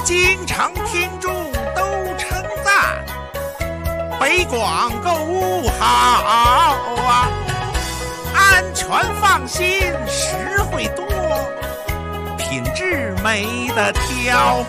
经常听众都称赞北广购物好啊，安全放心，实惠多，品质没得挑。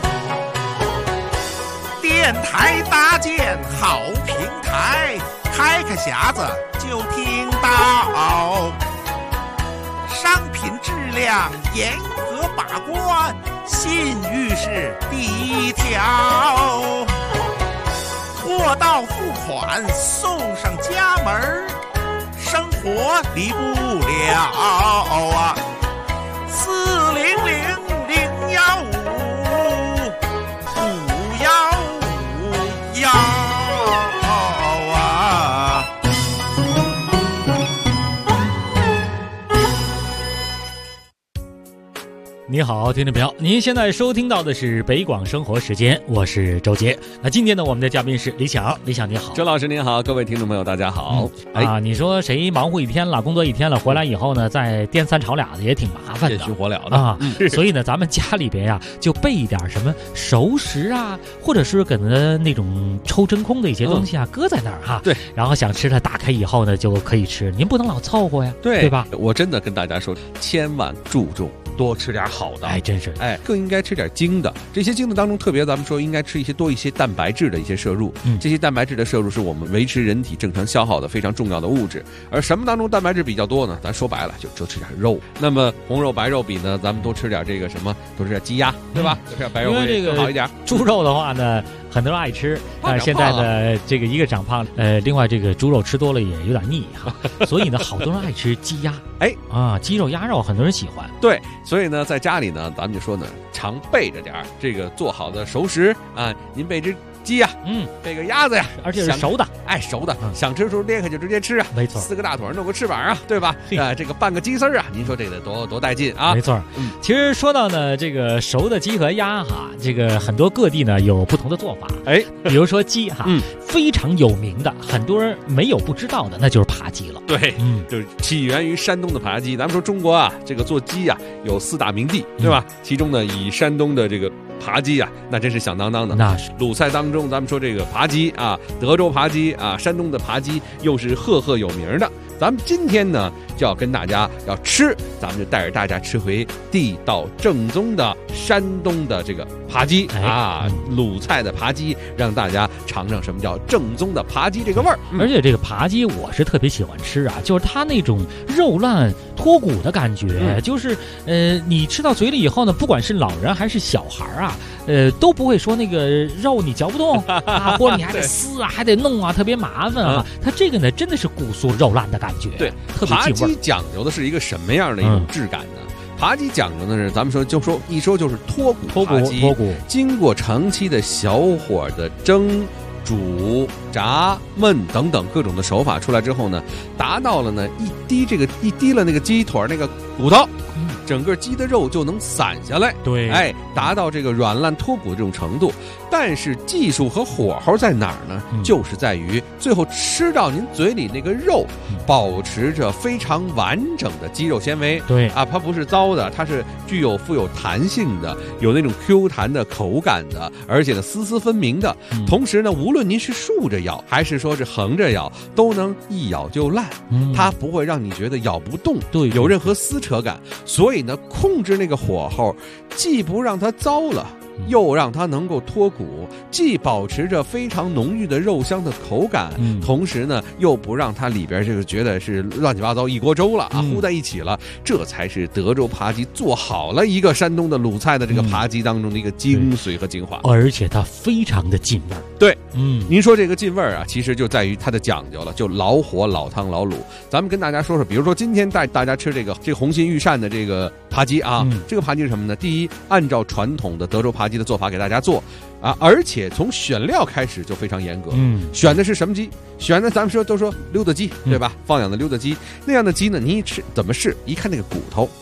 电台搭建好平台，开匣子就听到，商品质量严格把关，信誉是第一条。货到付款送上家门，生活离不了啊！400-015-515啊！ 你好，听众朋友，您现在收听到的是北广生活时间，我是周杰。那今天呢，我们的嘉宾是李想，李想你好。 周老师您好，各位听众朋友大家好。 你说谁忙活一天了，工作一天了，回来以后呢，再颠三吵俩的也挺麻烦的， 电虚火燎的啊。所以呢，咱们家里边呀，就备一点什么熟食啊，或者是给的那种抽真空的一些东西啊，搁在那儿哈。 对， 然后想吃它，打开以后呢，就可以吃。您不能老凑合呀，对吧？ 我真的跟大家说，千万注重多吃点好的， 真是， 更应该吃点精的。这些精的当中，特别咱们说应该吃多一些蛋白质的一些摄入。这些蛋白质的摄入是我们维持人体正常消耗的非常重要的物质。而什么当中蛋白质比较多呢？咱说白了，就吃点肉。那么红肉白肉比呢，咱们多吃点这个什么？多吃点鸡鸭，对吧？多吃点白肉会更好一点。 猪肉的话呢，很多人爱吃，现在的这个一个长胖，另外这个猪肉吃多了也有点腻哈，所以呢，好多人爱吃鸡鸭，鸡肉鸭肉很多人喜欢。 对，所以呢，在家里呢，咱们就说呢，常备着点这个做好的熟食啊，您备只鸡呀，备个鸭子呀， 而且是熟的， 熟的，想吃的时候裂开就直接吃啊， 没错， 4个大腿弄个翅膀啊，对吧？这个拌个鸡丝啊，您说这个多带劲啊！ 没错，其实说到呢，这个熟的鸡和鸭哈，这个很多各地呢有不同的做法，比如说鸡哈，非常有名的，很多人没有不知道的，那就是扒鸡了。 对，就是起源于山东的扒鸡。咱们说中国啊，这个做鸡啊有4大名地，对吧？其中呢，以山东的这个扒鸡啊，那真是响当当的。 那是鲁菜当中，咱们说这个扒鸡啊，德州扒鸡啊，山东的扒鸡又是赫有名的。咱们今天呢，就要跟大家要吃，咱们就带着大家吃回地道正宗的山东的这个扒鸡啊，鲁菜的扒鸡，让大家尝尝什么叫正宗的扒鸡这个味儿。 而且这个扒鸡我是特别喜欢吃啊，就是它那种肉烂脱骨的感觉，就是你吃到嘴里以后呢，不管是老人还是小孩啊，都不会说那个肉你嚼不动啊，或者你还得撕啊，还得弄啊，特别麻烦啊。它这个呢，真的是骨酥肉烂的感觉， 对， 特别进味。 扒鸡讲究的是一个什么样的一种质感呢？扒鸡讲究的是，咱们说一说就是脱骨扒鸡，经过长期的小火的蒸、煮、炸、焖等等各种的手法出来之后呢，达到了呢一滴了那个鸡腿那个骨头，整个鸡的肉就能散下来， 对， 达到这个软烂脱骨的这种程度。但是技术和火候在哪儿呢？就是在于最后吃到您嘴里那个肉，保持着非常完整的肌肉纤维。 对啊，它不是糟的，它是富有弹性的，有那种 Q 弹的口感的，而且呢丝丝分明的。同时呢，无论您是竖着咬还是说是横着咬，都能一咬就烂，它不会让你觉得咬不动， 对， 有任何撕扯感。所以呢，控制那个火候，既不让它糟了，又让它能够脱骨，既保持着非常浓郁的肉香的口感，同时呢又不让它里边这个觉得是乱七八糟一锅粥了啊，糊在一起了。这才是德州扒鸡做好了一个山东的鲁菜的这个扒鸡当中的一个精髓和精华， 而且它非常的进味儿。 对，您说这个进味儿啊，其实就在于它的讲究了，就老火老汤老卤。咱们跟大家说说，比如说今天带大家吃这个红心御膳的这个扒鸡啊，这个扒鸡是什么呢？第一，按照传统的德州扒鸡的做法给大家做啊，而且从选料开始就非常严格。选的是什么鸡？选的咱们都说溜达鸡，对吧？放养的溜达鸡那样的鸡呢，你一吃怎么试？一看那个骨头，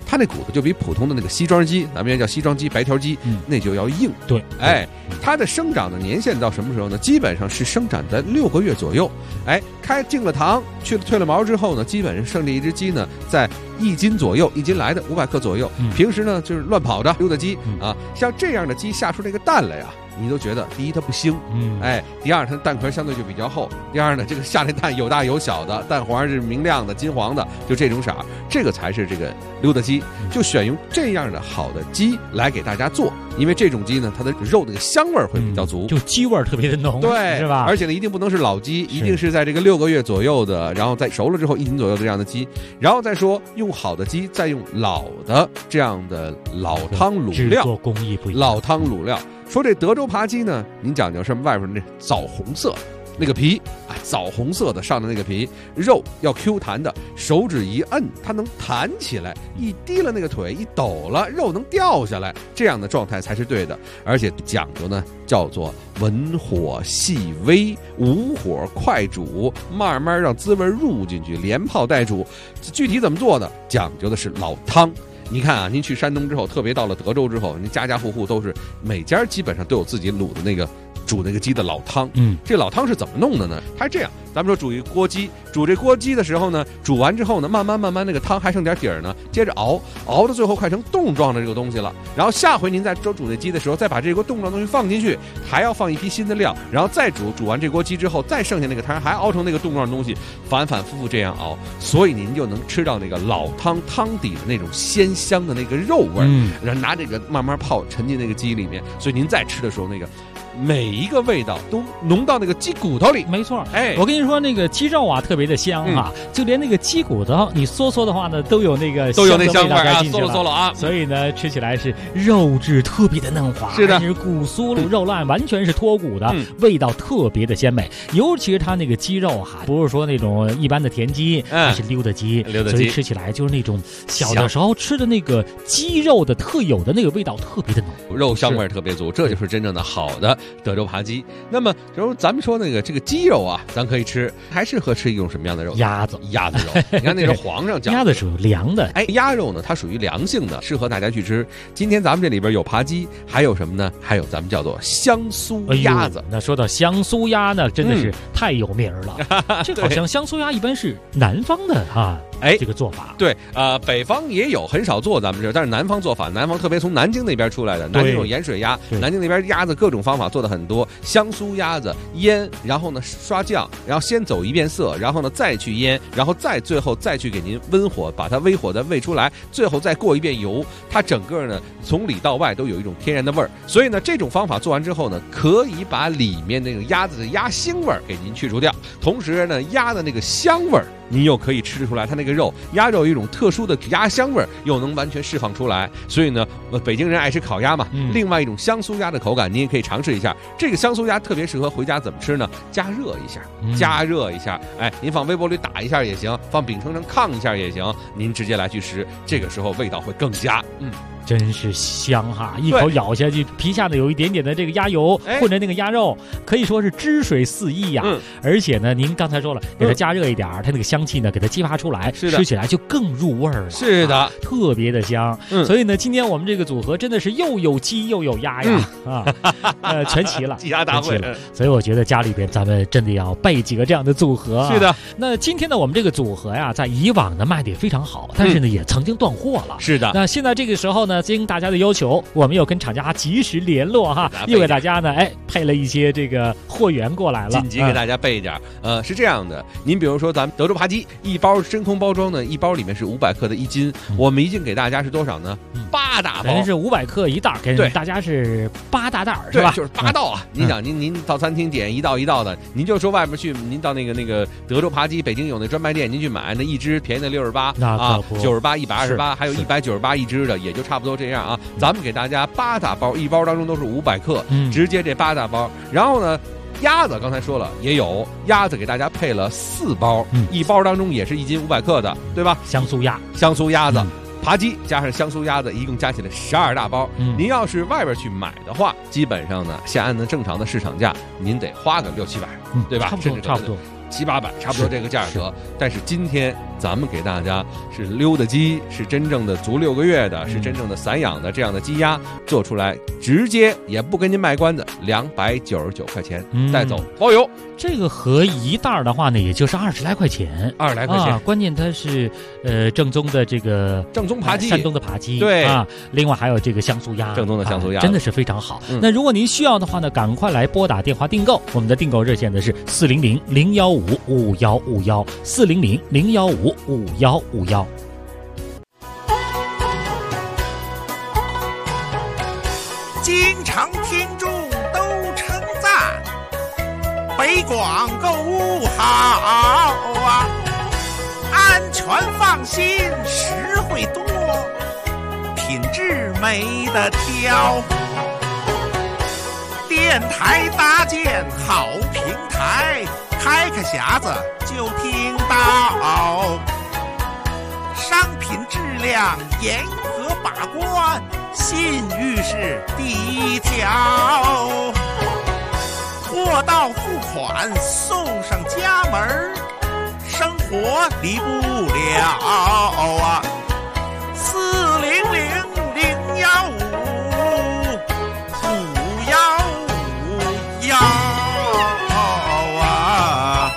它那骨头就比普通的那个西装鸡，咱们原来叫西装鸡、白条鸡，那就要硬。 对， 它的生长的年限到什么时候呢？基本上是生长在6个月左右。开进了膛，褪了毛之后呢，基本上剩这一只鸡呢，在1斤左右，1斤来的500克左右。平时呢就是乱跑的溜达鸡啊，像这样的鸡下出这个蛋来呀，你都觉得第一它不腥，第二它的蛋壳相对就比较厚，第二呢这个下那蛋有大有小的，蛋黄是明亮的金黄的，就这种色，这个才是这个溜达鸡。就选用这样的好的鸡来给大家做，因为这种鸡呢它的肉那个香味会比较足， 就鸡味特别的浓， 对， 是吧？ 而且呢一定不能是老鸡，一定是在这个6个月左右的，然后在熟了之后1斤左右的这样的鸡，然后再说用好的鸡，再用老的这样的老汤卤料， 制作工艺不一样， 老汤卤料。说这德州扒鸡呢，您讲究是外边那枣红色那个皮，枣红色的上的那个皮，肉要 Q 弹的，手指一摁它能弹起来，一低了那个腿一抖了，肉能掉下来，这样的状态才是对的。而且讲究呢叫做文火细煨，武火快煮，慢慢让滋味入进去，连泡带煮。具体怎么做的，讲究的是老汤。你看啊，您去山东之后，特别到了德州之后，您家家户户都是每家基本上都有自己卤的那个煮那个鸡的老汤。这老汤是怎么弄的呢？它是这样，咱们说煮一锅鸡，煮这锅鸡的时候呢，煮完之后呢，慢慢那个汤还剩点底儿呢，接着熬到最后快成冻状的这个东西了。然后下回您再煮那鸡的时候，再把这锅冻状的东西放进去，还要放一批新的料，然后再煮完这锅鸡之后，再剩下那个汤还熬成那个冻状的东西，反复这样熬，所以您就能吃到那个老汤汤底的那种鲜香的那个肉味儿，然后拿这个慢慢泡沉进那个鸡里面，所以您再吃的时候，那个每一个味道都浓到那个鸡骨头里。 没错，我跟你说，那个鸡肉啊特别的香啊，就连那个鸡骨头你嗦的话呢，都有那香味啊，嗦了啊，所以呢吃起来是肉质特别的嫩滑， 是的， 是骨酥噜肉烂，完全是脱骨的，味道特别的鲜美。尤其是它那个鸡肉哈，不是说那种一般的田鸡，它是溜达鸡，所以吃起来就是那种小的时候吃的那个鸡肉的特有的那个味道特别的浓， 肉香味特别足，这就是真正的好的德州扒鸡。那么咱们说那个这个鸡肉啊，咱可以吃，还适合吃一种什么样的肉？鸭子肉。你看那是皇上讲， 鸭子属于凉的， 鸭肉呢它属于凉性的，适合大家去吃。今天咱们这里边有扒鸡，还有什么呢？还有咱们叫做香酥鸭子。 那说到香酥鸭呢，真的是太有名了。这好像香酥鸭一般是南方的啊。这个做法对，北方也有，很少做咱们这，但是南方做法，南方特别从南京那边出来的，南京有盐水鸭，南京那边鸭子各种方法做的很多，香酥鸭子腌，然后呢刷酱，然后先走一遍色，然后呢再去腌，然后最后再去给您温火，把它微火再煨出来，最后再过一遍油，它整个呢从里到外都有一种天然的味儿。所以呢这种方法做完之后呢，可以把里面那个鸭子的鸭腥味儿给您去除掉，同时呢鸭的那个香味儿您又可以吃出来，它那个鸭肉有一种特殊的鸭香味儿，又能完全释放出来。所以呢，北京人爱吃烤鸭嘛，另外一种香酥鸭的口感，您也可以尝试一下。这个香酥鸭特别适合回家怎么吃呢？加热一下，您放微波炉里打一下也行，放饼铛上炕一下也行，您直接来去吃，这个时候味道会更佳。 真是香哈！一口咬下去，皮下呢有一点点的这个鸭油混着那个鸭肉，可以说是汁水四溢呀。而且呢，您刚才说了，给它加热一点，它那个香气呢给它激发出来，吃起来就更入味了。 是的， 特别的香。所以呢，今天我们这个组合真的是又有鸡又有鸭呀，全齐了， 鸡鸭大会。 所以我觉得家里边咱们真的要备几个这样的组合。 是的。 那今天呢，我们这个组合呀，在以往呢卖的也非常好，但是呢也曾经断货了。 是的。 那现在这个时候呢，经大家的要求，我们又跟厂家及时联络哈，又给大家呢配了一些这个货源过来了， 紧急给大家备一点。是这样的，您比如说咱们德州扒鸡一包真空包装呢，一包里面是500克的1斤，我们一定给大家是多少呢？8大包， 人是500克一袋，给大家是8大袋是吧？ 就是8道啊。您想您到餐厅点一道一道的，您就说外面去，您到那个德州扒鸡，北京有那专卖店，您去买那一只便宜的68啊，98、128，还有198一只的，也就差不多这样啊。咱们给大家8大包，一包当中都是500克，直接这8大包。然后呢，鸭子刚才说了也有，鸭子给大家配了4包，一包当中也是1斤500克的，对吧？ 香酥鸭子。扒鸡加上香酥鸭子，一共加起来12大包。您要是外边去买的话，基本上呢，先按照正常的市场价，您得花个600-700，对吧？ 差不多。 700-800，差不多这个价格。但是今天咱们给大家是溜的鸡，是真正的足6个月的，是真正的散养的这样的鸡鸭做出来，直接也不跟您卖关子，299块钱带走包邮。 这个合一袋的话呢，也就是20来块钱 ，20来块钱。 关键它是正宗的这个正宗扒鸡， 山东的扒鸡， 对啊。另外还有这个香酥鸭， 正宗的香酥鸭， 真的是非常好。那如果您需要的话呢，赶快来拨打电话订购，我们的订购热线呢是400-015-5151，400-015-5151。 经常听众都称赞北广购物好啊，安全放心，实惠多，品质没得挑。电台搭建好平台，开匣子就听到，商品质量严格把关，信誉是第一条，货到付款送上家门，生活离不了啊！400-015-5151啊！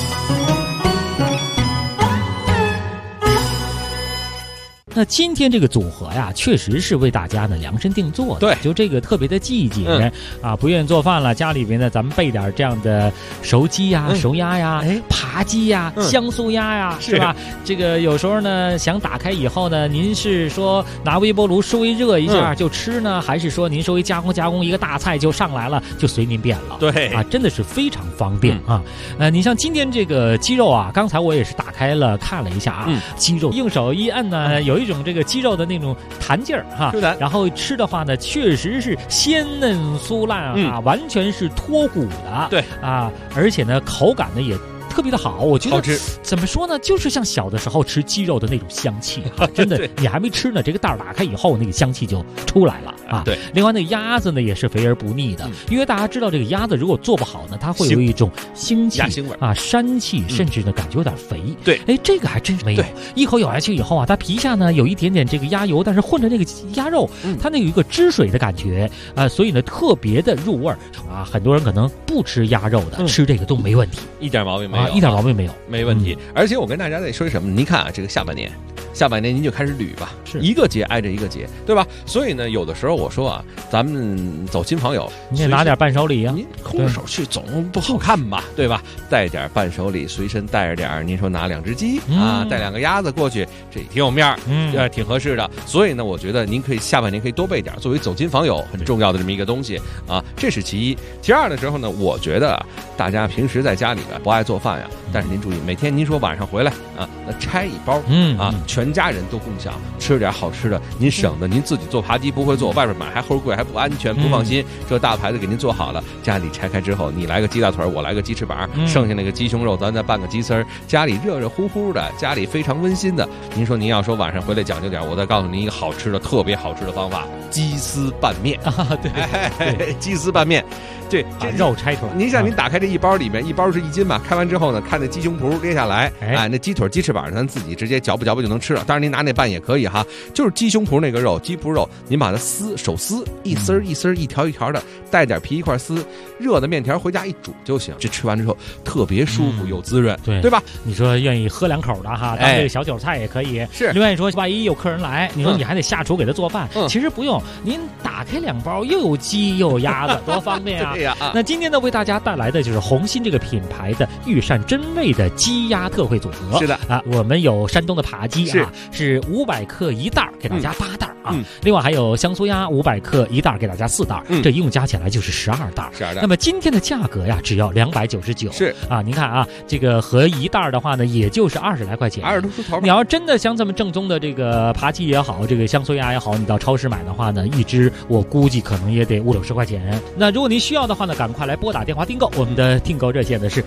那今天这个组合呀，确实是为大家呢量身定做的。 对， 就这个特别的季节不愿意做饭了，家里边呢咱们备点这样的熟鸡呀、熟鸭呀、扒鸡呀、香酥鸭呀，是吧？这个有时候呢想打开以后呢，您是说拿微波炉稍微热一下就吃呢，还是说您稍微加工一个大菜就上来了，就随您便了。 对啊，真的是非常方便啊。你像今天这个鸡肉啊，刚才我也是打开了看了一下啊，鸡肉用手一摁呢，有一种这个鸡肉的那种弹劲儿哈，然后吃的话呢，确实是鲜嫩酥烂啊，完全是脱骨的， 对啊，而且呢口感呢也特别的好，我觉得好吃。 怎么说呢，就是像小的时候吃鸡肉的那种香气真的你还没吃呢，这个袋儿打开以后那个香气就出来了啊。 对， 另外那个鸭子呢也是肥而不腻的，因为大家知道这个鸭子如果做不好呢，它会有一种腥气、 鸭腥味啊、膻气，甚至呢感觉有点肥。 对， 哎，这个还真是没有，一口咬下去以后啊，它皮下呢有一点点这个鸭油，但是混着那个鸭肉，它那有一个汁水的感觉啊，所以呢特别的入味儿啊。很多人可能不吃鸭肉的，吃这个都没问题， 一点毛病没有， 一点毛病没有。 没问题。而且我跟大家再说什么，您看啊，这个下半年您就开始捋吧，是一个节挨着一个节，对吧？所以呢，有的时候我说啊，咱们走亲朋友， 你也拿点伴手礼啊， 您空着手去总不好看吧，对吧？带点伴手礼，随身带着点，您说拿2只鸡啊，带2个鸭子过去，这挺有面儿，挺合适的。所以呢，我觉得您可以下半年可以多备点，作为走亲访友很重要的这么一个东西啊，这是其一。其二的时候呢，我觉得大家平时在家里边不爱做饭呀，但是您注意，每天您说晚上回来啊，那拆一包全家人都共享，吃点好吃的，您省得您自己做扒鸡不会做，外边买还齁贵，还不安全，不放心。这大牌子给您做好了，家里拆开之后，你来个鸡大腿，我来个鸡翅膀，剩下那个鸡胸肉咱再拌个鸡丝儿，家里热热乎乎的，家里非常温馨的。您说您要说晚上回来讲究点，我再告诉您一个好吃的，特别好吃的方法，鸡丝拌面啊，对，鸡丝拌面。对， 这肉拆出来。 您像您打开这一包里面，一包是1斤嘛，开完之后呢，看那鸡胸脯列下来，那鸡腿、鸡翅膀，咱自己直接嚼吧就能吃了。当然您拿那拌也可以哈，就是鸡胸脯那个肉，鸡脯肉，您把它手撕，一丝儿一丝儿，一条一条的，带点皮一块撕，热的面条回家一煮就行。这吃完之后特别舒服又滋润，对吧？ 你说愿意喝2口的哈，当这个小酒菜也可以。 是， 另外说万一有客人来，你说你还得下厨给他做饭，其实不用，您打开2包，又有鸡又有鸭子，多方便啊！那今天呢，为大家带来的就是红心这个品牌的御膳真味的鸡鸭特惠组合。 是的啊，我们有山东的扒鸡啊，是500克1袋，给大家8袋啊。另外还有香酥鸭500克1袋，给大家4袋，这一共加起来就是12袋。那么今天的价格呀，只要299。 是啊，您看啊，这个合1袋的话呢，也就是20来块钱 ，20多出头。 你要真的想咱们正宗的这个扒鸡也好，这个香酥鸭也好，你到超市买的话呢，一只我估计可能也得50-60块钱。那如果您需要的话呢，赶快来拨打电话订购，我们的订购热线呢是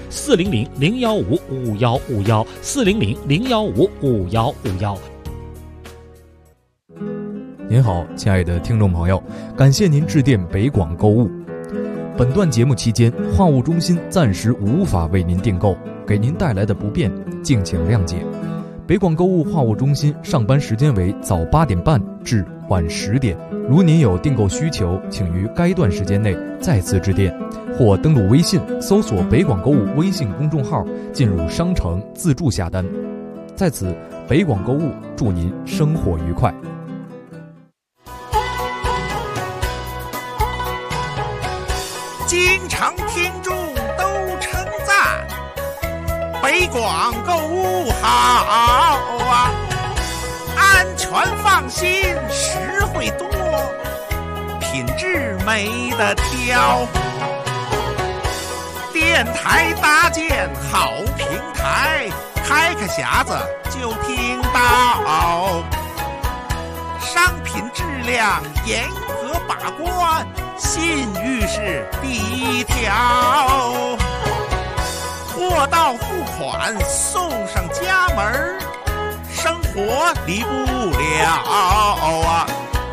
400-015-5151，400-015-5151。 您好，亲爱的听众朋友，感谢您致电北广购物。本段节目期间，话务中心暂时无法为您订购，给您带来的不便，敬请谅解。 北广购物话务中心上班时间为早8点半至晚10点。如您有订购需求，请于该段时间内再次致电，或登录微信搜索北广购物微信公众号，进入商城自助下单。在此，北广购物祝您生活愉快。 经常听众都称赞北广购物好啊，安全放心，实惠多，品质没得挑。电台搭建好平台，开个匣子就听到，商品质量严格把关，信誉是第一条。货到付款送上家门，生活离不了啊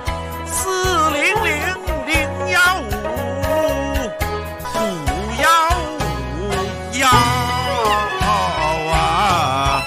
！400-015-515啊！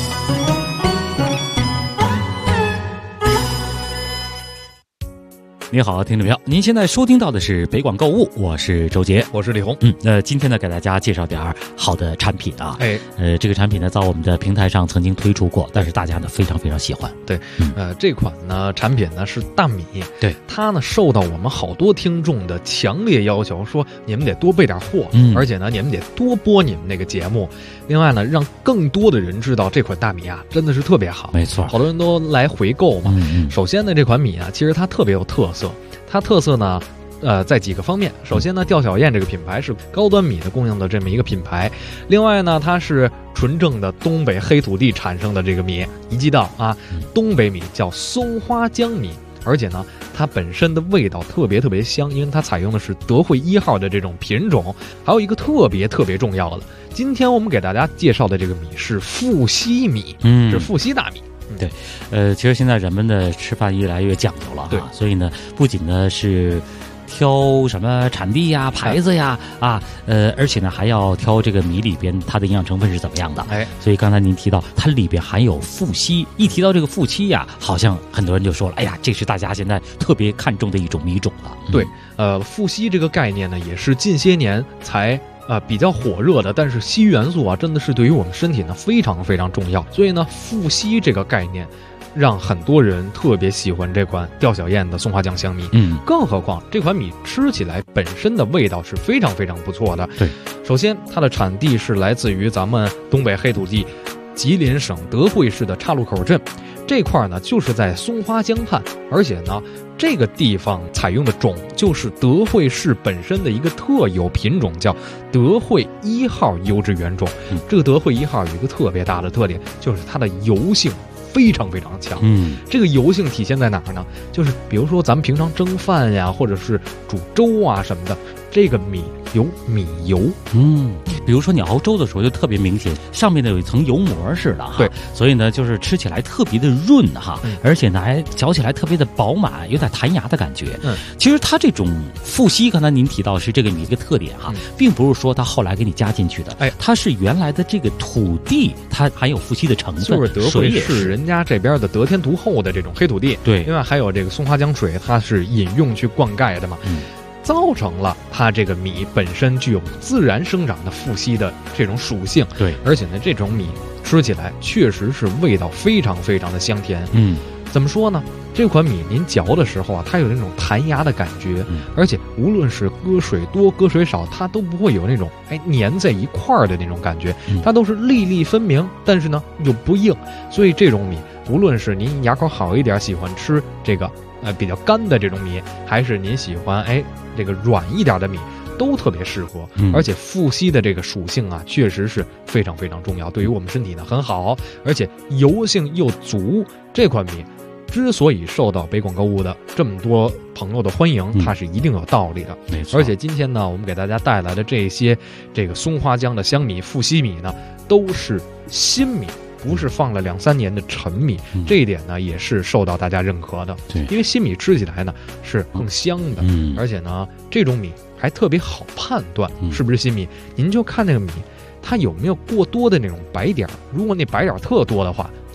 你好，听众朋友，您现在收听到的是北广购物，我是周杰， 我是李红。 今天呢，给大家介绍点好的产品啊。这个产品呢，在我们的平台上曾经推出过，但是大家呢非常非常喜欢。 对，这款呢产品呢是大米， 对， 它呢受到我们好多听众的强烈要求，说你们得多备点货，而且呢你们得多播你们那个节目。另外呢，让更多的人知道这款大米啊真的是特别好。 没错， 好多人都来回购嘛。首先呢，这款米啊，其实它特别有特色。它特色呢，在几个方面。首先呢，吊小燕这个品牌是高端米的供应的这么一个品牌。另外呢，它是纯正的东北黑土地产生的这个米。一记到啊，东北米叫松花江米，而且呢，它本身的味道特别特别香，因为它采用的是德惠1号的这种品种。还有一个特别特别重要的，今天我们给大家介绍的这个米是富硒米，是富硒大米。 对，其实现在人们的吃饭越来越讲究了， 对， 所以呢，不仅呢是挑什么产地呀、牌子呀而且呢还要挑这个米里边它的营养成分是怎么样的。所以刚才您提到它里边含有富硒，一提到这个富硒呀，好像很多人就说了，哎呀，这是大家现在特别看重的一种米种了。 对，富硒这个概念呢，也是近些年才比较火热的，但是硒元素啊，真的是对于我们身体呢非常非常重要。所以呢，富硒这个概念，让很多人特别喜欢这款吊小燕的松花江香米。更何况这款米吃起来本身的味道是非常非常不错的。 对， 首先它的产地是来自于咱们东北黑土地吉林省德惠市的岔路口镇。这块呢就是在松花江畔，而且呢这个地方采用的种就是德惠市本身的一个特有品种，叫德惠1号优质原种。这个德惠1号有一个特别大的特点，就是它的油性非常非常强。这个油性体现在哪儿呢？就是比如说咱们平常蒸饭呀，或者是煮粥啊什么的，这个米有米油。 比如说你熬粥的时候就特别明显，上面呢有一层油膜似的哈。 对， 所以呢就是吃起来特别的润哈，而且呢还嚼起来特别的饱满，有点弹牙的感觉。其实它这种富硒，刚才您提到是这个米一个特点哈，并不是说它后来给你加进去的，它是原来的这个土地它含有富硒的成分， 就是德惠市人家这边的得天独厚的这种黑土地。 对， 另外还有这个松花江水，它是饮用去灌溉的嘛。造成了它这个米本身具有自然生长的富硒的这种属性。 对， 而且呢，这种米吃起来确实是味道非常非常的香甜。怎么说呢？这款米您嚼的时候啊，它有那种弹牙的感觉，而且无论是搁水多搁水少，它都不会有那种粘在一块儿的那种感觉，它都是粒粒分明，但是呢又不硬。所以这种米，无论是您牙口好一点，喜欢吃这个比较干的这种米，还是您喜欢这个软一点的米，都特别适合。而且富硒的这个属性啊，确实是非常非常重要，对于我们身体呢很好，而且油性又足。这款米之所以受到北广购物的这么多朋友的欢迎，它是一定有道理的。 没错。 而且今天呢，我们给大家带来的这些这个松花江的香米、富硒米呢，都是新米，不是放了2、3年的陈米。这一点呢，也是受到大家认可的。 对， 因为新米吃起来呢是更香的，而且呢，这种米还特别好判断是不是新米。您就看那个米，它有没有过多的那种白点儿。如果那白点儿特多的话，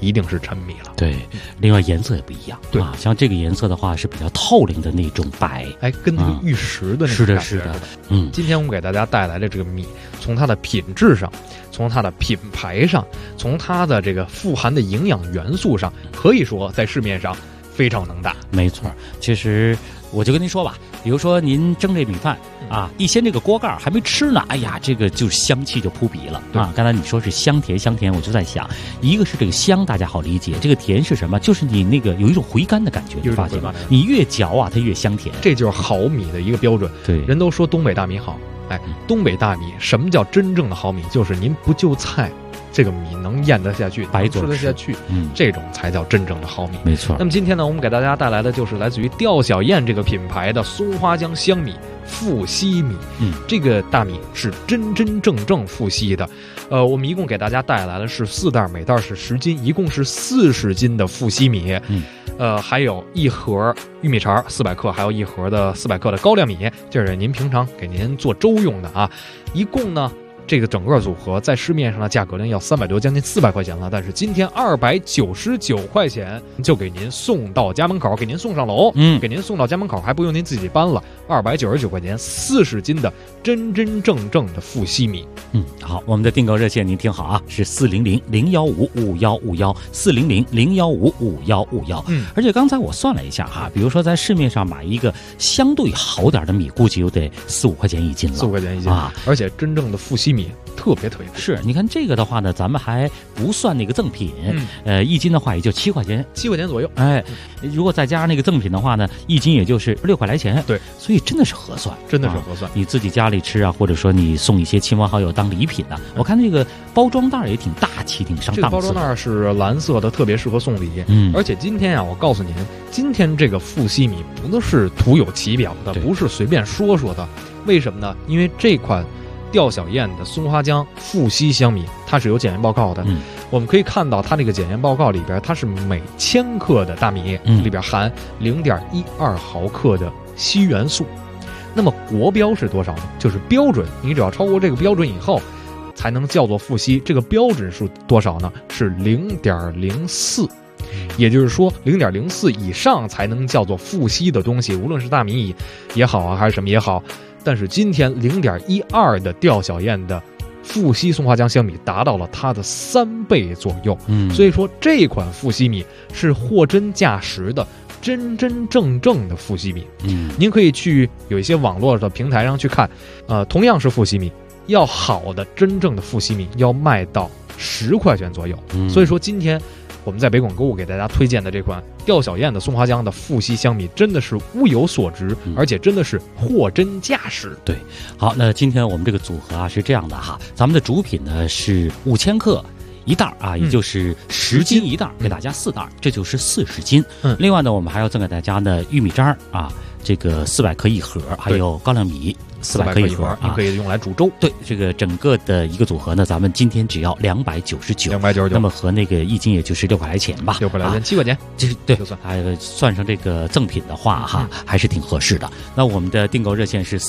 一定是陈米了。 对，另外颜色也不一样， 对啊，像这个颜色的话是比较透亮的那种白， 哎，跟那个玉石的那种感觉是的， 今天我们给大家带来的这个米，从它的品质上，从它的品牌上，从它的这个富含的营养元素上，可以说在市面上非常能打。 没错，其实我就跟您说吧，比如说您蒸这米饭啊，一掀这个锅盖还没吃呢，哎呀，这个就是香气就扑鼻了啊。刚才你说是香甜，我就在想，一个是这个香大家好理解，这个甜是什么？就是你那个有一种回甘的感觉，你发现吗？你越嚼啊，它越香甜， 这就是好米的一个标准。 对， 人都说东北大米好，哎，东北大米什么叫真正的好米？就是您不就菜，这个米能咽得下去， 白吃得下去，这种才叫真正的好米。 没错。 那么今天呢，我们给大家带来的就是来自于吊小燕这个品牌的松花江香米富硒米。这个大米是真正富硒的。我们一共给大家带来的是4袋，每袋是10斤，一共是40斤的富硒米。还有一盒玉米肠400克，还有一盒的400克的高粱米，这是您平常给您做粥用的啊。一共呢，这个整个组合在市面上的价格呢要300多，将近400块钱了。但是今天299块钱就给您送到家门口，给您送上楼，给您送到家门口，还不用您自己搬了。299块钱，40斤的真正的富硒米。 好，我们的订购热线您听好啊，是400-015-5151，400-015-5151。而且刚才我算了一下哈，比如说在市面上买一个相对好点的米，估计又得4-5块钱一斤了 ，4-5块钱一斤啊！ 而且真正的富硒米特别是，你看这个的话呢，咱们还不算那个赠品，一斤的话也就7块钱左右。 哎，如果再加上那个赠品的话呢，一斤也就是6块来钱。 对， 所以真的是合算， 真的是合算。 你自己家里吃啊，或者说你送一些亲朋好友当礼品啊，我看这个包装袋也挺大气，挺上档次。 这个包装袋是蓝色的，特别适合送礼。而且今天啊，我告诉您，今天这个富硒米不是徒有其表的，不是随便说的。为什么呢？因为这款吊小燕的松花江富硒香米，它是有检验报告的。我们可以看到它这个检验报告里边，它是每1000克的大米里边含0.12毫克的硒元素。那么国标是多少呢？就是标准，你只要超过这个标准以后，才能叫做富硒。这个标准数多少呢？是0.04。也就是说，0.04以上才能叫做富硒的东西，无论是大米也好啊，还是什么也好。但是今天0.12的吊小燕的富硒松花江香米达到了它的3倍左右。所以说这款富硒米是货真价实的。真正的富硒米，您可以去有一些网络的平台上去看，同样是富硒米，要好的真正的富硒米要卖到10块钱左右。所以说今天我们在北广购物给大家推荐的这款吊小燕的松花江的富硒香米，真的是物有所值，而且真的是货真价实。 对，好，那今天我们这个组合啊是这样的哈，咱们的主品呢是5000克。1袋啊，也就是10斤1袋，给大家4袋，这就是40斤。另外呢，我们还要赠给大家呢玉米渣啊，这个400克一盒，还有高粱米400克一盒， 你可以用来煮粥。 对，这个整个的一个组合呢，咱们今天只要299，那么和那个一斤也就是6块来钱吧 ，6块来钱，7块钱， 这对，还算上这个赠品的话哈，还是挺合适的。那我们的订购热线是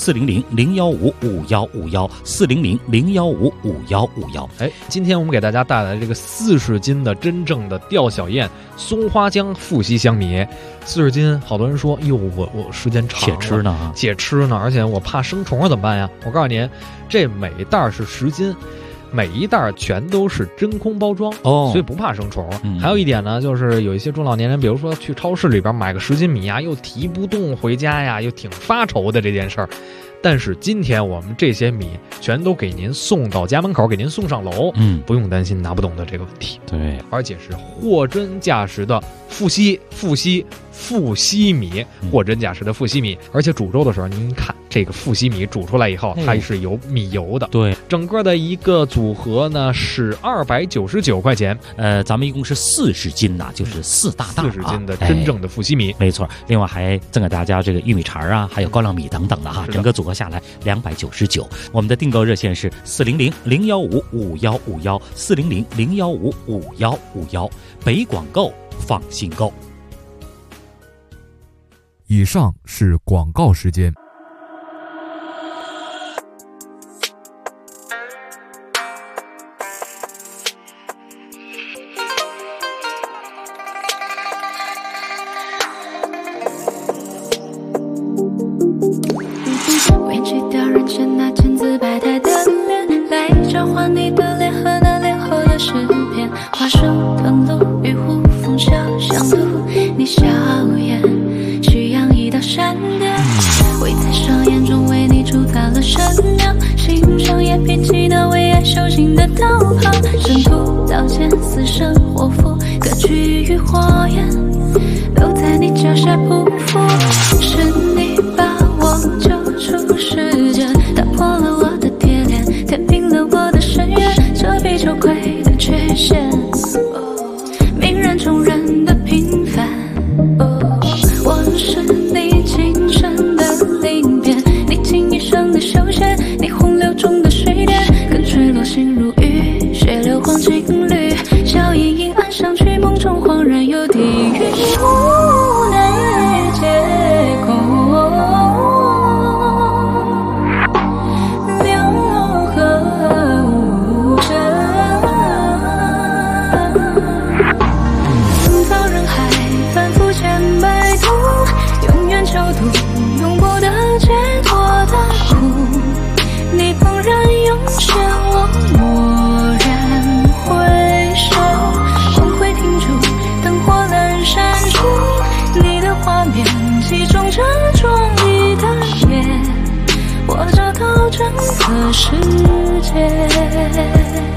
400-015-5151，400-015-5151。 哎，今天我们给大家带来这个40斤的真正的吊小燕松花江富硒香米，40斤，好多人说，哟，我时间长了，且吃呢，而且我怕生虫怎么办呀？我告诉您，这每一袋是10斤，每一袋全都是真空包装所以不怕生虫。还有一点呢，就是有一些中老年人，比如说去超市里边买个10斤米呀，又提不动回家呀，又挺发愁的这件事儿。但是今天我们这些米全都给您送到家门口，给您送上楼，不用担心拿不动的这个问题。 对， 而且是货真价实的富硒米，货真价实的富硒米。而且煮粥的时候，您看这个富硒米煮出来以后，它是有米油的。 对， 整个的一个组合呢是299块钱。 咱们一共是40斤呐，就是4大袋 ，40斤的真正的富硒米， 没错。另外还赠给大家这个玉米肠啊，还有高粱米等等的哈，整个组合下来299。我们的订购热线是400-015-5151，400-015-5151。北广购，放心购。 以上是广告时间。 人间那千姿百态的脸，来交换你的脸和那脸后的诗篇。花树登陆，与户风萧相度，你笑颜虚扬一道闪电，我已在双眼中为你铸造了神庙，心上也披起那为爱修行的道袍，神徒刀剑死生活符，各居于火焰，留在你脚下匍匐。是你把我救出世间，打破了我的铁链，填平了我的深渊，遮蔽羞愧的缺陷，泯然众人的平凡。我是你今生的灵变，你倾一生的修仙，你洪流中的水点，跟坠落心如雨，血流黄金缕，笑盈盈岸上去，梦中恍然有地狱，无奈皆空。囚徒永不得解脱的苦，你怦然涌现，我蓦然回首，光辉停住，灯火阑珊处，你的画面击中这壮丽的夜，我找到整个世界。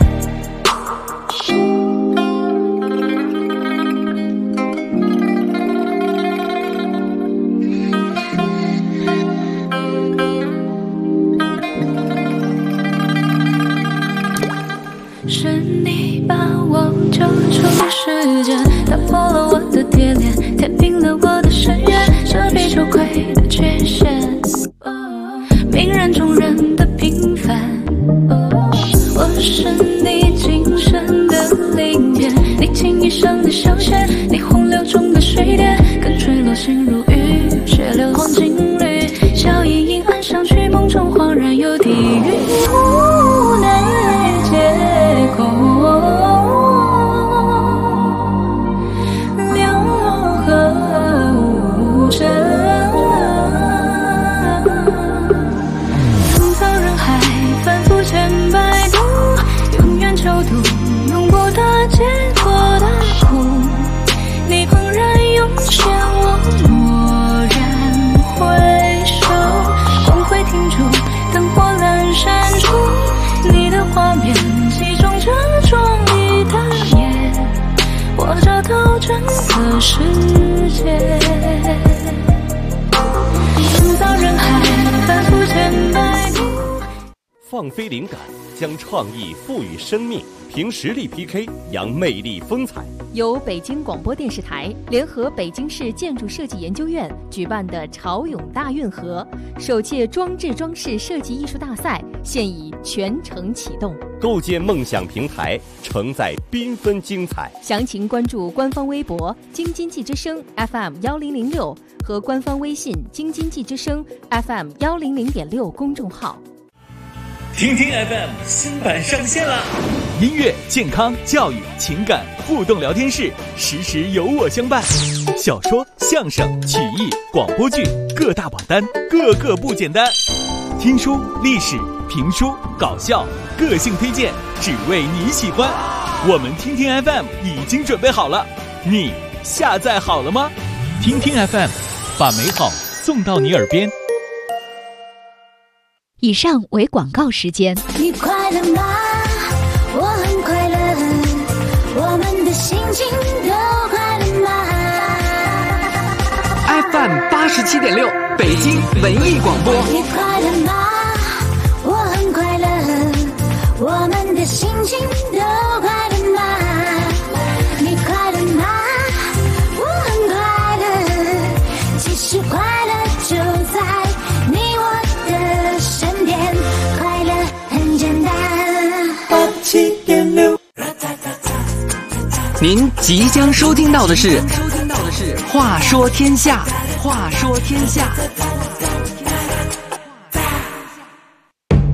是你把我救出世间，打破了我的铁链，填平了我的深渊，遮蔽羞愧的缺陷，泯然众人的平凡。我是你今生的灵变，你倾一生的修仙，你洪流中的水点，跟坠落心如雨，血流黄金缕，笑盈盈岸上去，梦中恍然有地狱，无奈皆空。囚徒永不得解脱的苦，你怦然涌现，我蓦然回首，光辉停住，灯火阑珊处，你的画面击中这壮丽的夜，我找到整个世界。人造人海，反复千百度。 放飞灵感，将创意赋予生命，凭实力 PK， 扬魅力风采。 由北京广播电视台联合北京市建筑设计研究院举办的潮涌大运河首届装置装饰设计艺术大赛现已全程启动， 构建梦想平台，承载缤纷精彩。 详情关注官方微博京津冀之声 FM1006 和官方微信京津冀之声 FM100.6 公众号。 听听 FM 新版上线了，音乐、健康、教育、情感互动聊天室，时时有我相伴。小说、相声、曲艺、广播剧各大榜单，个个不简单。听书、历史、评书、搞笑，个性推荐，只为你喜欢。我们听听 FM 已经准备好了，你下载好了吗？听听 FM， 把美好送到你耳边。 以上为广告时间。 你快乐吗？我很快乐，我们的心情都快乐吗？ FM 87.6北京文艺广播。 你快乐吗？我很快乐，我们的心情都快乐吗？你快乐吗？我很快乐，其实快乐就在你我的身边，快乐很简单。87.6。 您即将收听到的是《话说天下》，话说天下。